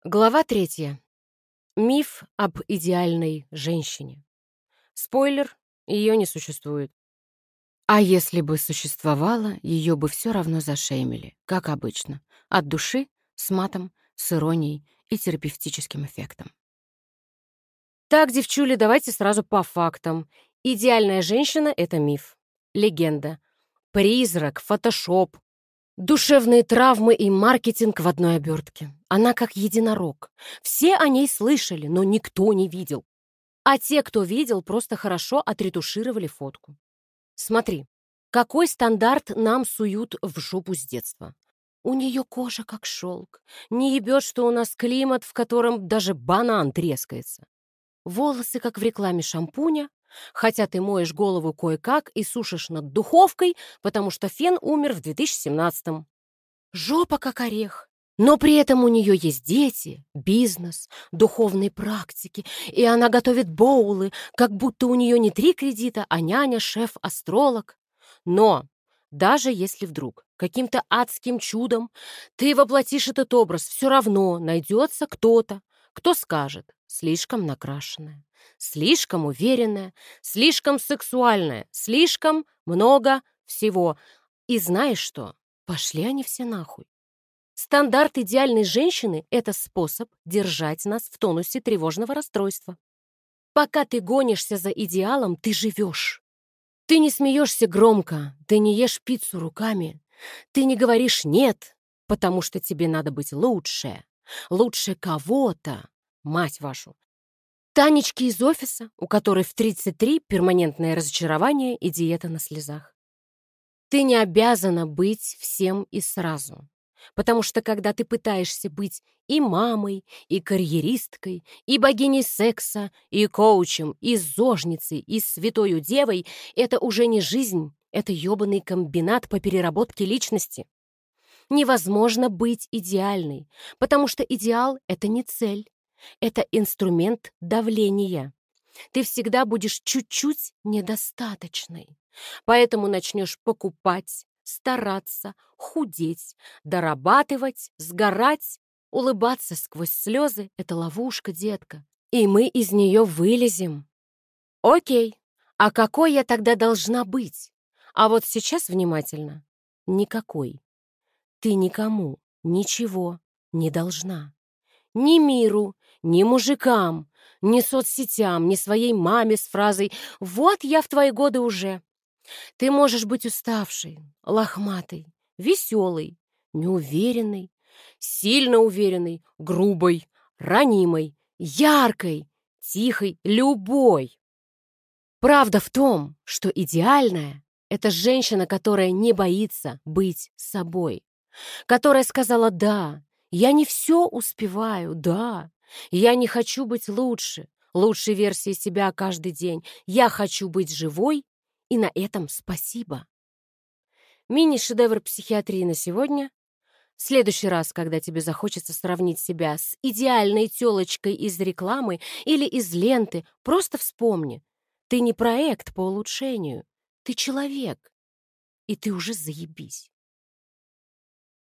Глава 3. Миф об идеальной женщине. Спойлер, ее не существует. А если бы существовало, ее бы все равно зашеймили, как обычно, от души, с матом, с иронией и терапевтическим эффектом. Так, девчули, давайте сразу по фактам. Идеальная женщина — это миф, легенда, призрак, фотошоп, душевные травмы и маркетинг в одной обертке. Она как единорог. Все о ней слышали, но никто не видел. А те, кто видел, просто хорошо отретушировали фотку. Смотри, какой стандарт нам суют в жопу с детства. У нее кожа как шелк. Не ебет, что у нас климат, в котором даже банан трескается. Волосы, как в рекламе шампуня, хотя ты моешь голову кое-как и сушишь над духовкой, потому что фен умер в 2017-м. Жопа как орех. Но при этом у нее есть дети, бизнес, духовные практики, и она готовит боулы, как будто у нее не 3 кредита, а няня, шеф, астролог. Но даже если вдруг каким-то адским чудом ты воплотишь этот образ, все равно найдется кто-то, кто скажет: слишком накрашенная, слишком уверенная, слишком сексуальная, слишком много всего. И знаешь что? Пошли они все нахуй. Стандарт идеальной женщины — это способ держать нас в тонусе тревожного расстройства. Пока ты гонишься за идеалом, ты живешь. Ты не смеешься громко, ты не ешь пиццу руками, ты не говоришь «нет», потому что тебе надо быть лучше, лучше кого-то, мать вашу. Танечки из офиса, у которой в 33 перманентное разочарование и диета на слезах. Ты не обязана быть всем и сразу. Потому что когда ты пытаешься быть и мамой, и карьеристкой, и богиней секса, и коучем, и зожницей, и святою девой, это уже не жизнь, это ёбаный комбинат по переработке личности. Невозможно быть идеальной, потому что идеал — это не цель, это инструмент давления. Ты всегда будешь чуть-чуть недостаточной. Поэтому начнешь покупать, стараться, худеть, дорабатывать, сгорать, улыбаться сквозь слезы — это ловушка, детка. И мы из нее вылезем. Окей, а какой я тогда должна быть? А вот сейчас внимательно. Никакой. Ты никому ничего не должна. Ни миру, ни мужикам, ни соцсетям, ни своей маме с фразой «Вот я в твои годы уже». Ты можешь быть уставшей, лохматой, веселой, неуверенной, сильно уверенной, грубой, ранимой, яркой, тихой, любой. Правда в том, что идеальная — это женщина, которая не боится быть собой, которая сказала «да». Я не все успеваю, да. Я не хочу быть лучше, лучшей версией себя каждый день. Я хочу быть живой, и на этом спасибо. Мини-шедевр психиатрии на сегодня. В следующий раз, когда тебе захочется сравнить себя с идеальной тёлочкой из рекламы или из ленты, просто вспомни. Ты не проект по улучшению. Ты человек, и ты уже заебись.